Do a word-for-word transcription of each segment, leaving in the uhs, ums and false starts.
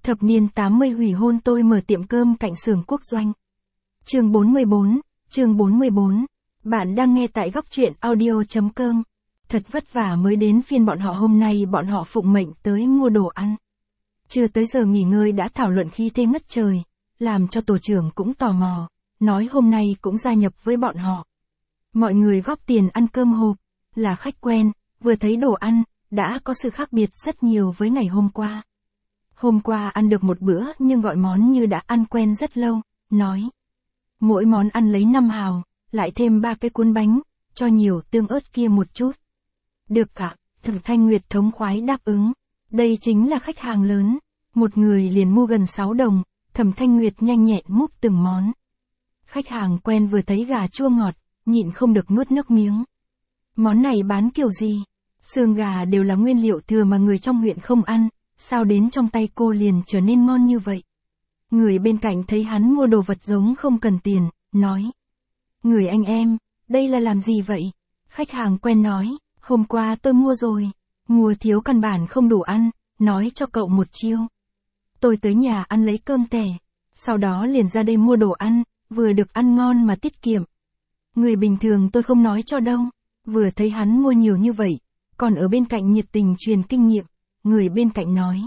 Thập niên tám mươi hủy hôn tôi mở tiệm cơm cạnh xưởng quốc doanh. Chương bốn mươi bốn, chương bốn mươi bốn. Bạn đang nghe tại góc truyện audio.com. Thật vất vả mới đến phiên bọn họ, hôm nay bọn họ phụng mệnh tới mua đồ ăn. Chưa tới giờ nghỉ ngơi đã thảo luận khi thế ngất trời, làm cho tổ trưởng cũng tò mò, nói hôm nay cũng gia nhập với bọn họ. Mọi người góp tiền ăn cơm hộp, là khách quen, vừa thấy đồ ăn, đã có sự khác biệt rất nhiều với ngày hôm qua. Hôm qua ăn được một bữa nhưng gọi món như đã ăn quen rất lâu, nói. Mỗi món ăn lấy năm hào, lại thêm ba cái cuốn bánh, cho nhiều tương ớt kia một chút. Được cả, Thẩm Thanh Nguyệt thống khoái đáp ứng. Đây chính là khách hàng lớn. Một người liền mua gần sáu đồng, Thẩm Thanh Nguyệt nhanh nhẹn múc từng món. Khách hàng quen vừa thấy gà chua ngọt, nhịn không được nuốt nước miếng. Món này bán kiểu gì? Xương gà đều là nguyên liệu thừa mà người trong huyện không ăn, sao đến trong tay cô liền trở nên ngon như vậy? Người bên cạnh thấy hắn mua đồ vật giống không cần tiền, nói. Người anh em, đây là làm gì vậy? Khách hàng quen nói, hôm qua tôi mua rồi, mua thiếu căn bản không đủ ăn, nói cho cậu một chiêu. Tôi tới nhà ăn lấy cơm tẻ, sau đó liền ra đây mua đồ ăn, vừa được ăn ngon mà tiết kiệm. Người bình thường tôi không nói cho đâu, vừa thấy hắn mua nhiều như vậy, còn ở bên cạnh nhiệt tình truyền kinh nghiệm, người bên cạnh nói.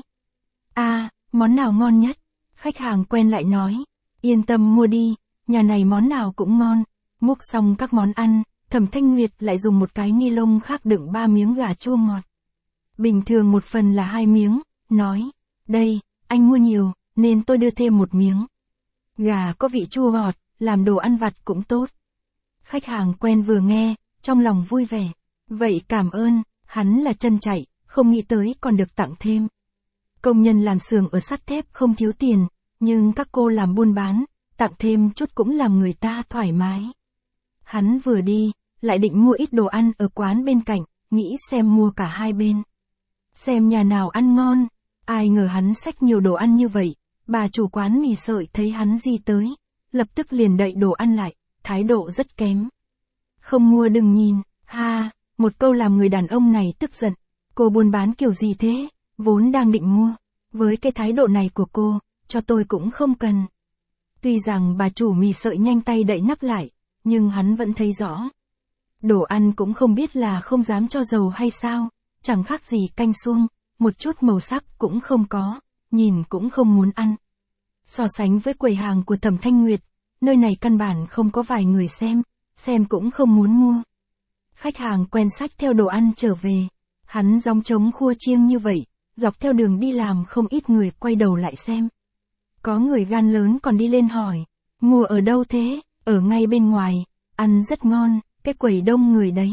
À, món nào ngon nhất? Khách hàng quen lại nói, yên tâm mua đi, nhà này món nào cũng ngon. Múc xong các món ăn, Thẩm Thanh Nguyệt lại dùng một cái ni lông khác đựng ba miếng gà chua ngọt. Bình thường một phần là hai miếng, nói, đây, anh mua nhiều, nên tôi đưa thêm một miếng. Gà có vị chua ngọt, làm đồ ăn vặt cũng tốt. Khách hàng quen vừa nghe, trong lòng vui vẻ. Vậy cảm ơn, hắn là chân chạy, không nghĩ tới còn được tặng thêm. Công nhân làm xưởng ở sắt thép không thiếu tiền, nhưng các cô làm buôn bán, tặng thêm chút cũng làm người ta thoải mái. Hắn vừa đi, lại định mua ít đồ ăn ở quán bên cạnh, nghĩ xem mua cả hai bên. Xem nhà nào ăn ngon, ai ngờ hắn xách nhiều đồ ăn như vậy, bà chủ quán mì sợi thấy hắn di tới, lập tức liền đậy đồ ăn lại, thái độ rất kém. Không mua đừng nhìn, ha, một câu làm người đàn ông này tức giận, cô buôn bán kiểu gì thế, vốn đang định mua, với cái thái độ này của cô, cho tôi cũng không cần. Tuy rằng bà chủ mì sợi nhanh tay đậy nắp lại, nhưng hắn vẫn thấy rõ. Đồ ăn cũng không biết là không dám cho dầu hay sao, chẳng khác gì canh suông, một chút màu sắc cũng không có, nhìn cũng không muốn ăn. So sánh với quầy hàng của Thẩm Thanh Nguyệt, nơi này căn bản không có vài người xem, xem cũng không muốn mua. Khách hàng quen xách theo đồ ăn trở về, hắn gióng trống khua chiêng như vậy, dọc theo đường đi làm không ít người quay đầu lại xem. Có người gan lớn còn đi lên hỏi, mua ở đâu thế? Ở ngay bên ngoài, ăn rất ngon, cái quầy đông người đấy.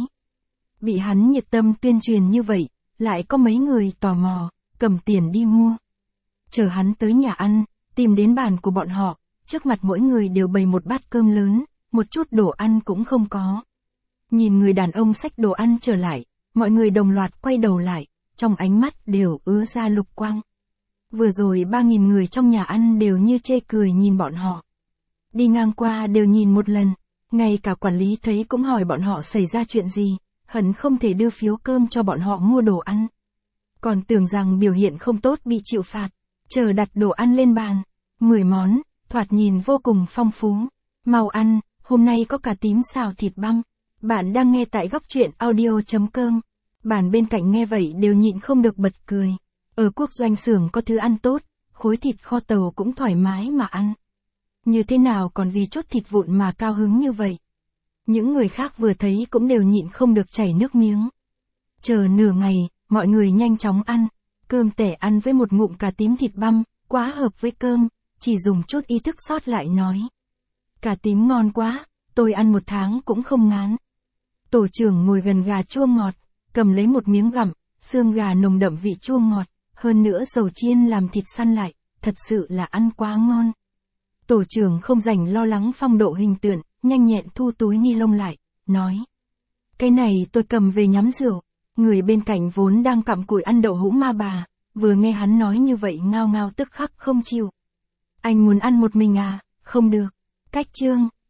Bị hắn nhiệt tâm tuyên truyền như vậy, lại có mấy người tò mò, cầm tiền đi mua. Chờ hắn tới nhà ăn, tìm đến bàn của bọn họ, trước mặt mỗi người đều bày một bát cơm lớn, một chút đồ ăn cũng không có. Nhìn người đàn ông xách đồ ăn trở lại, mọi người đồng loạt quay đầu lại, trong ánh mắt đều ứa ra lục quang. Vừa rồi ba nghìn người trong nhà ăn đều như chê cười nhìn bọn họ. Đi ngang qua đều nhìn một lần, ngay cả quản lý thấy cũng hỏi bọn họ xảy ra chuyện gì, hận không thể đưa phiếu cơm cho bọn họ mua đồ ăn. Còn tưởng rằng biểu hiện không tốt bị chịu phạt, chờ đặt đồ ăn lên bàn, mười món, thoạt nhìn vô cùng phong phú. Mau ăn, hôm nay có cà tím xào thịt băm. Bạn đang nghe tại góc truyện audio.com. Bàn bên cạnh nghe vậy đều nhịn không được bật cười. Ở quốc doanh xưởng có thứ ăn tốt, khối thịt kho tàu cũng thoải mái mà ăn. Như thế nào còn vì chốt thịt vụn mà cao hứng như vậy? Những người khác vừa thấy cũng đều nhịn không được chảy nước miếng. Chờ nửa ngày, mọi người nhanh chóng ăn. Cơm tẻ ăn với một ngụm cà tím thịt băm, quá hợp với cơm, chỉ dùng chút ý thức sót lại nói. Cà tím ngon quá, tôi ăn một tháng cũng không ngán. Tổ trưởng ngồi gần gà chua ngọt, cầm lấy một miếng gặm, xương gà nồng đậm vị chua ngọt, hơn nữa dầu chiên làm thịt săn lại, thật sự là ăn quá ngon. Tổ trưởng không rảnh lo lắng phong độ hình tượng, nhanh nhẹn thu túi ni lông lại, nói. Cái này tôi cầm về nhắm rượu. Người bên cạnh vốn đang cặm cụi ăn đậu hũ ma bà, vừa nghe hắn nói như vậy ngao ngao tức khắc không chịu. Anh muốn ăn một mình à? Không được. Cách chương.